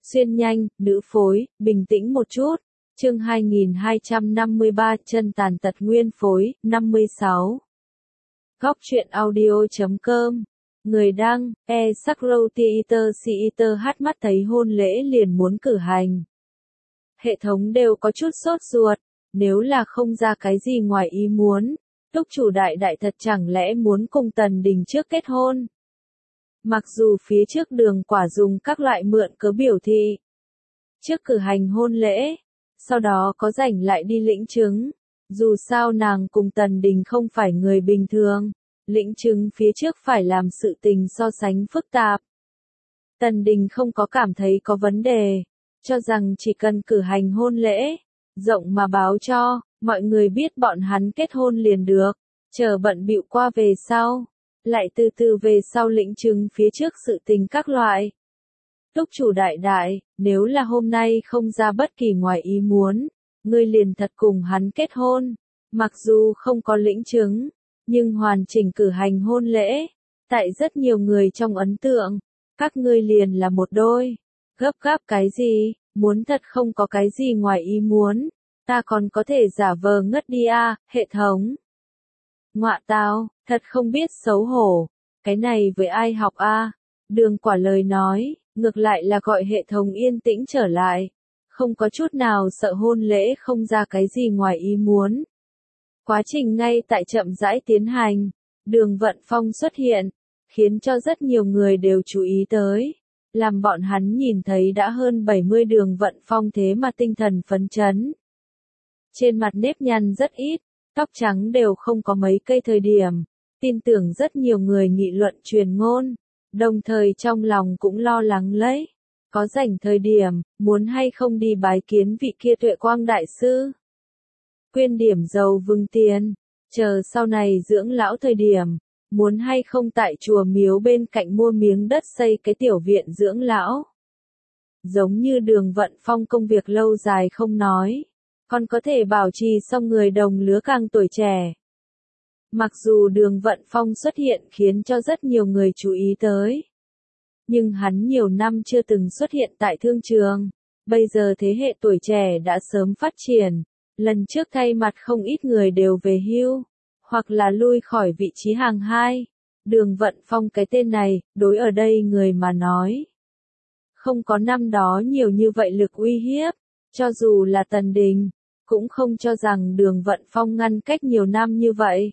Xuyên nhanh, nữ phối, bình tĩnh một chút. Chương 2253 chân tàn tật nguyên phối, 56. Góc truyện audio.com. Người đăng, Sakrotheater hát mắt thấy hôn lễ liền muốn cử hành. Hệ thống đều có chút sốt ruột, nếu là không ra cái gì ngoài ý muốn, túc chủ đại thật chẳng lẽ muốn cùng Tần Đình trước kết hôn. Mặc dù phía trước Đường Quả dùng các loại mượn cớ biểu thị trước cử hành hôn lễ, sau đó có rảnh lại đi lĩnh chứng, dù sao nàng cùng Tần Đình không phải người bình thường, lĩnh chứng phía trước phải làm sự tình so sánh phức tạp. Tần Đình không có cảm thấy có vấn đề, cho rằng chỉ cần cử hành hôn lễ, rộng mà báo cho, mọi người biết bọn hắn kết hôn liền được, chờ bận bịu qua về sau, lại từ từ về sau lĩnh chứng phía trước sự tình các loại. Túc chủ đại, nếu là hôm nay không ra bất kỳ ngoài ý muốn, ngươi liền thật cùng hắn kết hôn, mặc dù không có lĩnh chứng, nhưng hoàn chỉnh cử hành hôn lễ, tại rất nhiều người trong ấn tượng, các ngươi liền là một đôi. Gấp cái gì, muốn thật không có cái gì ngoài ý muốn, ta còn có thể giả vờ ngất đi à, hệ thống. Ngọa tao, thật không biết xấu hổ, cái này với ai học à? Đường Quả lời nói, ngược lại là gọi hệ thống yên tĩnh trở lại, không có chút nào sợ hôn lễ không ra cái gì ngoài ý muốn. Quá trình ngay tại chậm rãi tiến hành, Đường Vận Phong xuất hiện, khiến cho rất nhiều người đều chú ý tới, làm bọn hắn nhìn thấy đã hơn 70 Đường Vận Phong thế mà tinh thần phấn chấn. Trên mặt nếp nhăn rất ít, tóc trắng đều không có mấy cây thời điểm, tin tưởng rất nhiều người nghị luận truyền ngôn, đồng thời trong lòng cũng lo lắng lấy, có rảnh thời điểm, muốn hay không đi bái kiến vị kia Tuệ Quang Đại Sư. Quyên điểm giàu vừng tiền, chờ sau này dưỡng lão thời điểm, muốn hay không tại chùa miếu bên cạnh mua miếng đất xây cái tiểu viện dưỡng lão. Giống như Đường Vận Phong công việc lâu dài không nói, còn có thể bảo trì xong người đồng lứa càng tuổi trẻ. Mặc dù Đường Vận Phong xuất hiện khiến cho rất nhiều người chú ý tới, nhưng hắn nhiều năm chưa từng xuất hiện tại thương trường, bây giờ thế hệ tuổi trẻ đã sớm phát triển, lần trước thay mặt không ít người đều về hưu, hoặc là lui khỏi vị trí hàng hai. Đường Vận Phong cái tên này, đối ở đây người mà nói, không có năm đó nhiều như vậy lực uy hiếp, cho dù là Tần Đình, cũng không cho rằng Đường Vận Phong ngăn cách nhiều năm như vậy.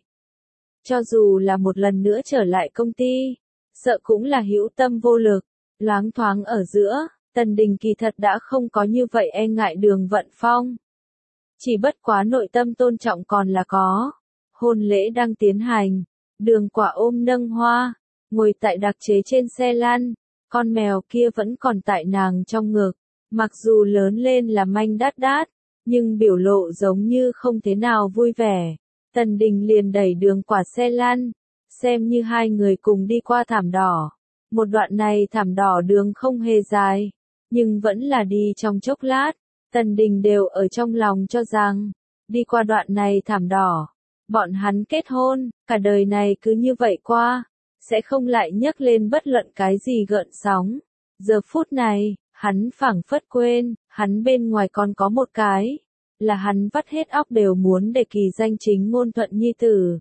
Cho dù là một lần nữa trở lại công ty, sợ cũng là hữu tâm vô lực, loáng thoáng ở giữa, Tần Đình kỳ thật đã không có như vậy e ngại Đường Vận Phong. Chỉ bất quá nội tâm tôn trọng còn là có. Hôn lễ đang tiến hành, Đường Quả ôm nâng hoa, ngồi tại đặc chế trên xe lăn, con mèo kia vẫn còn tại nàng trong ngực, mặc dù lớn lên là manh đát, nhưng biểu lộ giống như không thế nào vui vẻ. Tần Đình liền đẩy Đường Quả xe lăn, xem như hai người cùng đi qua thảm đỏ. Một đoạn này thảm đỏ đường không hề dài, nhưng vẫn là đi trong chốc lát, Tần Đình đều ở trong lòng cho rằng, đi qua đoạn này thảm đỏ, bọn hắn kết hôn, cả đời này cứ như vậy qua, sẽ không lại nhấc lên bất luận cái gì gợn sóng. Giờ phút này, hắn phảng phất quên, hắn bên ngoài còn có một cái, là hắn vắt hết óc đều muốn để kỳ danh chính ngôn thuận nhi tử.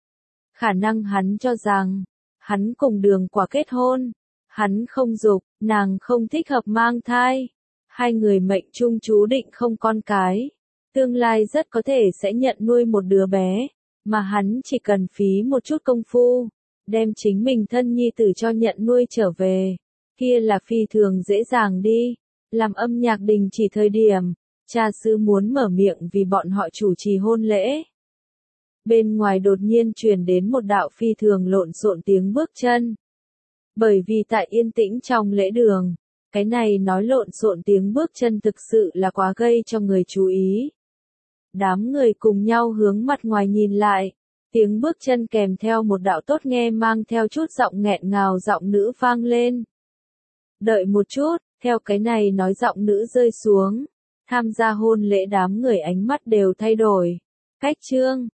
Khả năng hắn cho rằng, hắn cùng Đường Quả kết hôn, hắn không dục, nàng không thích hợp mang thai, hai người mệnh chung chú định không con cái, tương lai rất có thể sẽ nhận nuôi một đứa bé, mà hắn chỉ cần phí một chút công phu, đem chính mình thân nhi tử cho nhận nuôi trở về, kia là phi thường dễ dàng đi. Làm âm nhạc đình chỉ thời điểm, cha xứ muốn mở miệng vì bọn họ chủ trì hôn lễ. Bên ngoài đột nhiên truyền đến một đạo phi thường lộn xộn tiếng bước chân. Bởi vì tại yên tĩnh trong lễ đường, cái này nói lộn xộn tiếng bước chân thực sự là quá gây cho người chú ý. Đám người cùng nhau hướng mặt ngoài nhìn lại, tiếng bước chân kèm theo một đạo tốt nghe mang theo chút giọng nghẹn ngào giọng nữ vang lên. Đợi một chút, theo cái này nói giọng nữ rơi xuống, tham gia hôn lễ đám người ánh mắt đều thay đổi. Cách chương